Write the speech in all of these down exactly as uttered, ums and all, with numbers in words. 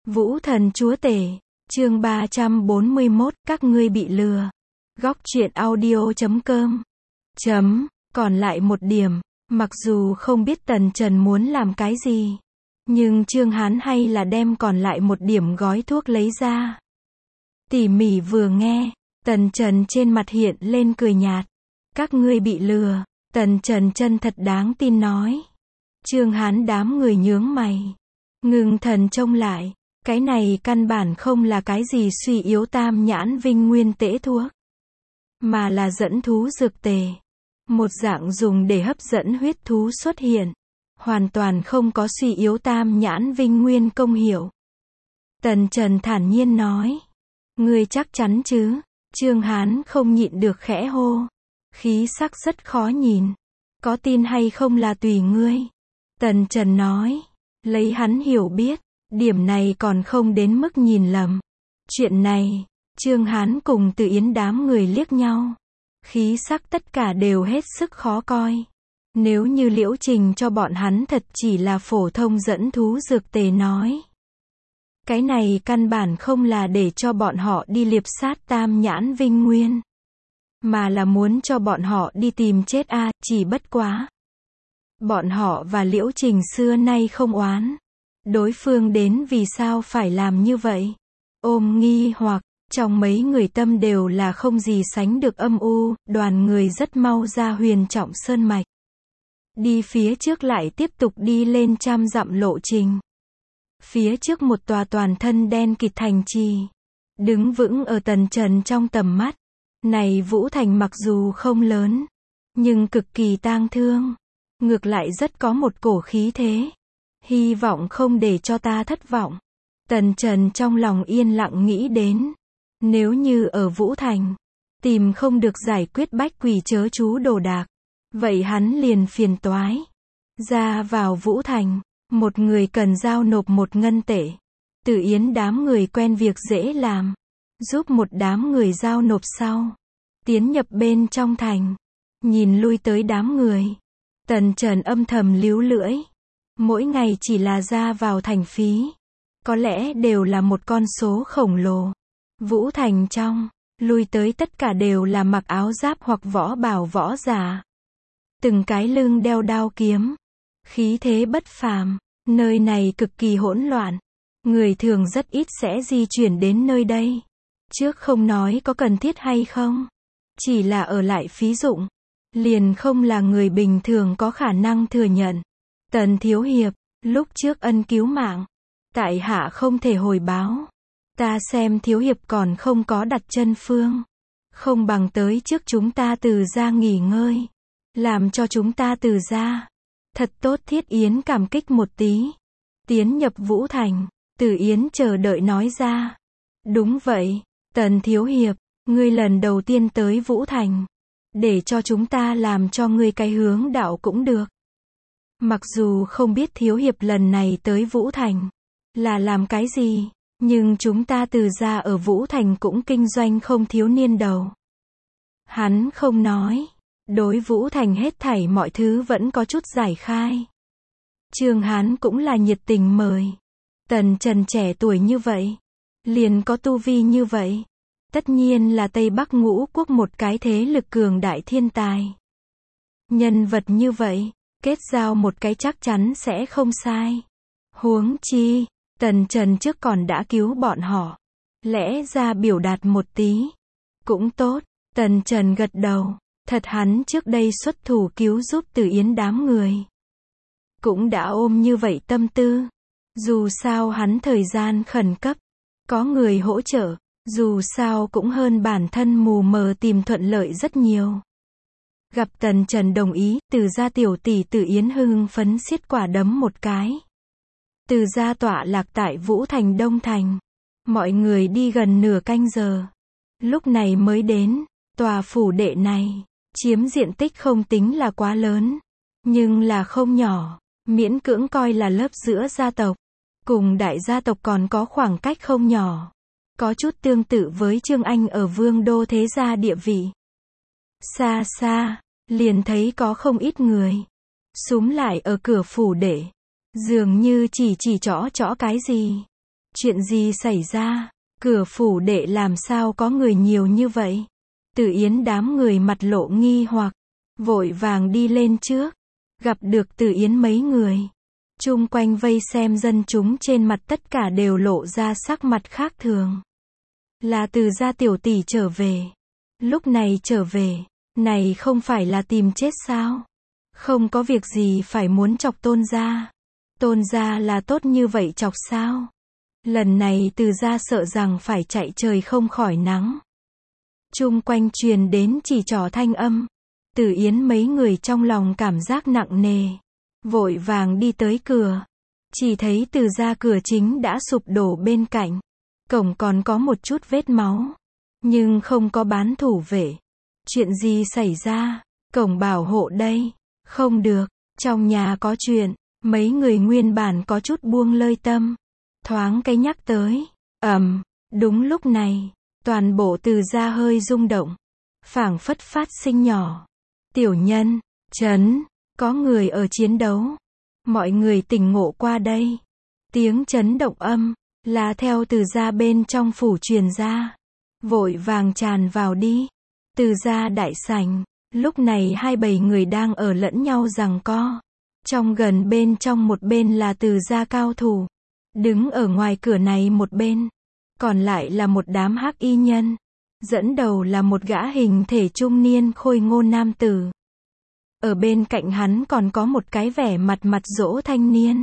Vũ thần chúa tể, chương ba trăm bốn mươi mốt, các ngươi bị lừa. Góc truyện audio chấm com. Chấm, còn lại một điểm, mặc dù không biết Tần Trần muốn làm cái gì, nhưng Trương Hán hay là đem còn lại một điểm gói thuốc lấy ra. Tỉ mỉ vừa nghe, Tần Trần trên mặt hiện lên cười nhạt. Các ngươi bị lừa, Tần Trần chân thật đáng tin nói. Trương Hán đám người nhướng mày, ngưng thần trông lại. Cái này căn bản không là cái gì suy yếu tam nhãn vinh nguyên tễ thuốc, mà là dẫn thú dược tề. Một dạng dùng để hấp dẫn huyết thú xuất hiện, hoàn toàn không có suy yếu tam nhãn vinh nguyên công hiệu. Tần Trần thản nhiên nói. Ngươi chắc chắn chứ? Trương Hán không nhịn được khẽ hô. Khí sắc rất khó nhìn. Có tin hay không là tùy ngươi. Tần Trần nói. Lấy hắn hiểu biết, điểm này còn không đến mức nhìn lầm. Chuyện này, Trương Hán cùng Từ Yến đám người liếc nhau. Khí sắc tất cả đều hết sức khó coi. Nếu như Liễu Trình cho bọn hắn thật chỉ là phổ thông dẫn thú dược tề nói, cái này căn bản không là để cho bọn họ đi liệp sát tam nhãn vinh nguyên, mà là muốn cho bọn họ đi tìm chết a, à, chỉ bất quá. Bọn họ và Liễu Trình xưa nay không oán. Đối phương đến vì sao phải làm như vậy? Ôm nghi hoặc, trong mấy người tâm đều là không gì sánh được âm u, đoàn người rất mau ra Huyền Trọng Sơn Mạch. Đi phía trước lại tiếp tục đi lên trăm dặm lộ trình. Phía trước một tòa toàn thân đen kịt thành trì, đứng vững ở Tần Trần trong tầm mắt. Này Vũ Thành mặc dù không lớn, nhưng cực kỳ tang thương. Ngược lại rất có một cổ khí thế. Hy vọng không để cho ta thất vọng. Tần Trần trong lòng yên lặng nghĩ đến. Nếu như ở Vũ Thành, tìm không được giải quyết bách quỷ chớ chú đồ đạc, vậy hắn liền phiền toái. Ra vào Vũ Thành, một người cần giao nộp một ngân tệ. Từ Yến đám người quen việc dễ làm, giúp một đám người giao nộp sau, tiến nhập bên trong thành. Nhìn lui tới đám người, Tần Trần âm thầm líu lưỡi. Mỗi ngày chỉ là ra vào thành phí, có lẽ đều là một con số khổng lồ. Vũ Thành trong, lui tới tất cả đều là mặc áo giáp hoặc võ bào võ giả. Từng cái lưng đeo đao kiếm, khí thế bất phàm. Nơi này cực kỳ hỗn loạn, người thường rất ít sẽ di chuyển đến nơi đây. Trước không nói có cần thiết hay không, chỉ là ở lại phí dụng, liền không là người bình thường có khả năng thừa nhận. Tần thiếu hiệp, lúc trước ân cứu mạng, tại hạ không thể hồi báo. Ta xem thiếu hiệp còn không có đặt chân phương, không bằng tới trước chúng ta Từ gia nghỉ ngơi, làm cho chúng ta Từ gia thật tốt. Thiết Yến cảm kích một tí. Tiến nhập Vũ Thành, Từ Yến chờ đợi nói ra. Đúng vậy, Tần thiếu hiệp, ngươi lần đầu tiên tới Vũ Thành, để cho chúng ta làm cho ngươi cái hướng đạo cũng được. Mặc dù không biết thiếu hiệp lần này tới Vũ Thành là làm cái gì, nhưng chúng ta Từ gia ở Vũ Thành cũng kinh doanh không thiếu niên đầu. Hắn không nói, đối Vũ Thành hết thảy mọi thứ vẫn có chút giải khai. Trương Hán cũng là nhiệt tình mời. Tần Trần trẻ tuổi như vậy, liền có tu vi như vậy, tất nhiên là Tây Bắc ngũ quốc một cái thế lực cường đại thiên tài. Nhân vật như vậy, kết giao một cái chắc chắn sẽ không sai. Huống chi, Tần Trần trước còn đã cứu bọn họ, lẽ ra biểu đạt một tí cũng tốt. Tần Trần gật đầu. Thật hắn trước đây xuất thủ cứu giúp Từ Yến đám người, cũng đã ôm như vậy tâm tư. Dù sao hắn thời gian khẩn cấp, có người hỗ trợ, dù sao cũng hơn bản thân mù mờ tìm thuận lợi rất nhiều. Gặp Tần Trần đồng ý, Từ gia tiểu tỷ Từ Yến hưng phấn xiết quả đấm một cái. Từ gia tọa lạc tại Vũ Thành Đông Thành. Mọi người đi gần nửa canh giờ, lúc này mới đến. Tòa phủ đệ này chiếm diện tích không tính là quá lớn, nhưng là không nhỏ, miễn cưỡng coi là lớp giữa gia tộc cùng đại gia tộc còn có khoảng cách không nhỏ, có chút tương tự với Trương Anh ở Vương đô thế gia địa vị. Xa xa, liền thấy có không ít người xúm lại ở cửa phủ đệ, dường như chỉ chỉ trõ trõ cái gì. Chuyện gì xảy ra? Cửa phủ đệ làm sao có người nhiều như vậy? Từ Yến đám người mặt lộ nghi hoặc, vội vàng đi lên trước, gặp được Từ Yến mấy người. Chung quanh vây xem dân chúng trên mặt tất cả đều lộ ra sắc mặt khác thường. Là Từ gia tiểu tỷ trở về. Lúc này trở về, này không phải là tìm chết sao? Không có việc gì phải muốn chọc Tôn gia. Tôn gia là tốt như vậy chọc sao? Lần này Từ gia sợ rằng phải chạy trời không khỏi nắng. Chung quanh truyền đến chỉ trỏ thanh âm. Từ Yến mấy người trong lòng cảm giác nặng nề, vội vàng đi tới cửa. Chỉ thấy Từ gia cửa chính đã sụp đổ bên cạnh. Cổng còn có một chút vết máu, nhưng không có bán thủ vệ. Chuyện gì xảy ra? Cổng bảo hộ đây. Không được, trong nhà có chuyện. Mấy người nguyên bản có chút buông lơi tâm, thoáng cái nhắc tới. Ầm, đúng lúc này, toàn bộ Từ gia hơi rung động, phảng phất phát sinh nhỏ. Tiểu nhân, chấn, có người ở chiến đấu. Mọi người tỉnh ngộ qua đây. Tiếng chấn động âm, là theo Từ gia bên trong phủ truyền ra. Vội vàng tràn vào đi. Từ gia đại sảnh, lúc này hai bầy người đang ở lẫn nhau giằng co. Trong gần bên trong một bên là Từ gia cao thủ, đứng ở ngoài cửa này một bên, còn lại là một đám hắc y nhân. Dẫn đầu là một gã hình thể trung niên khôi ngô nam tử. Ở bên cạnh hắn còn có một cái vẻ mặt mặt dỗ thanh niên.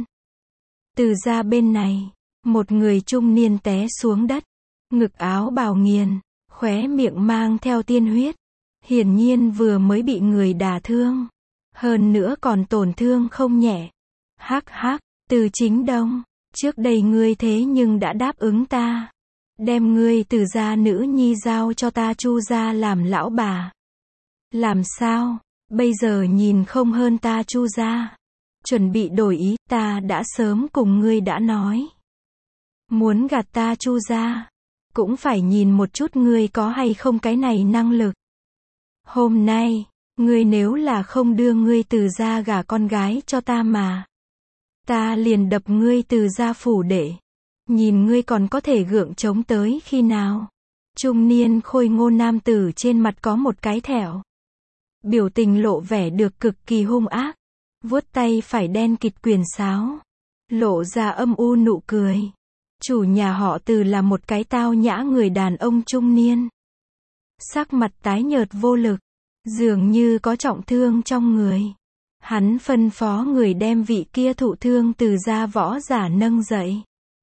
Từ gia bên này, một người trung niên té xuống đất, ngực áo bào nghiền, khóe miệng mang theo tiên huyết. Hiển nhiên vừa mới bị người đả thương. Hơn nữa còn tổn thương không nhẹ. Hắc hắc, Từ Chính Đông, trước đây ngươi thế nhưng đã đáp ứng ta. Đem ngươi Từ gia nữ nhi giao cho ta Chu gia làm lão bà. Làm sao, bây giờ nhìn không hơn ta Chu gia. Chuẩn bị đổi ý, ta đã sớm cùng ngươi đã nói. Muốn gạt ta Chu gia, cũng phải nhìn một chút ngươi có hay không cái này năng lực. Hôm nay, ngươi nếu là không đưa ngươi Từ gia gả con gái cho ta mà, ta liền đập ngươi Từ gia phủ đệ. Nhìn ngươi còn có thể gượng chống tới khi nào. Trung niên khôi ngô nam tử trên mặt có một cái thẹo. Biểu tình lộ vẻ được cực kỳ hung ác. Vuốt tay phải đen kịt quyền sáo, lộ ra âm u nụ cười. Chủ nhà họ Từ là một cái tao nhã người đàn ông trung niên. Sắc mặt tái nhợt vô lực, dường như có trọng thương trong người. Hắn phân phó người đem vị kia thụ thương Từ gia võ giả nâng dậy.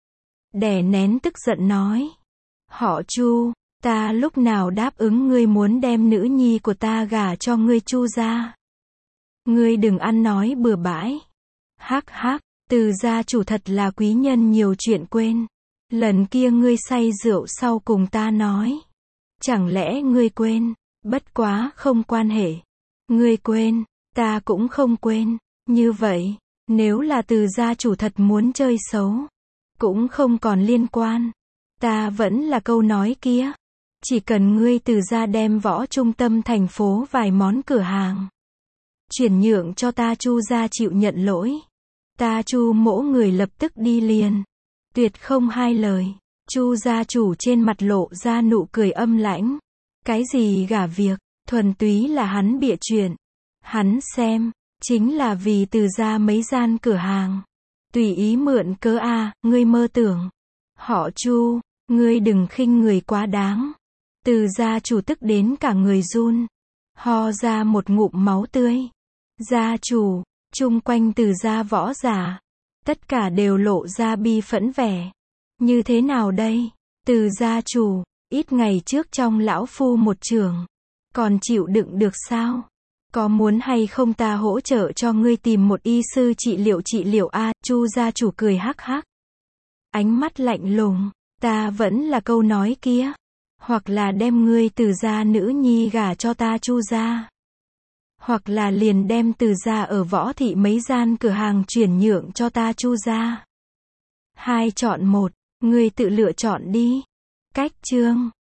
Đè nén tức giận nói. Họ Chu, ta lúc nào đáp ứng ngươi muốn đem nữ nhi của ta gả cho ngươi Chu gia. Ngươi đừng ăn nói bừa bãi. Hắc hắc, Từ gia chủ thật là quý nhân nhiều chuyện quên. Lần kia ngươi say rượu sau cùng ta nói. Chẳng lẽ ngươi quên? Bất quá không quan hệ. Ngươi quên, ta cũng không quên. Như vậy, nếu là Từ gia chủ thật muốn chơi xấu, cũng không còn liên quan. Ta vẫn là câu nói kia. Chỉ cần ngươi Từ gia đem võ trung tâm thành phố vài món cửa hàng chuyển nhượng cho ta Chu gia chịu nhận lỗi, ta Chu mỗ người lập tức đi liền. Tuyệt không hai lời. Chu gia chủ trên mặt lộ ra nụ cười âm lãnh. Cái gì gả việc, thuần túy là hắn bịa chuyện. Hắn xem, chính là vì Từ gia mấy gian cửa hàng. Tùy ý mượn cớ a, à, ngươi mơ tưởng. Họ Chu, ngươi đừng khinh người quá đáng. Từ gia chủ tức đến cả người run, ho ra một ngụm máu tươi. Gia chủ, chung quanh Từ gia võ giả, tất cả đều lộ ra bi phẫn vẻ. Như thế nào đây? Từ gia chủ, ít ngày trước trong lão phu một trường, còn chịu đựng được sao? Có muốn hay không ta hỗ trợ cho ngươi tìm một y sư trị liệu trị liệu a? À, Chu gia chủ cười hắc hắc. Ánh mắt lạnh lùng, ta vẫn là câu nói kia, hoặc là đem ngươi Từ gia nữ nhi gả cho ta Chu gia, hoặc là liền đem Từ gia ở võ thị mấy gian cửa hàng chuyển nhượng cho ta Chu gia. Hai chọn một, ngươi tự lựa chọn đi. Cách chương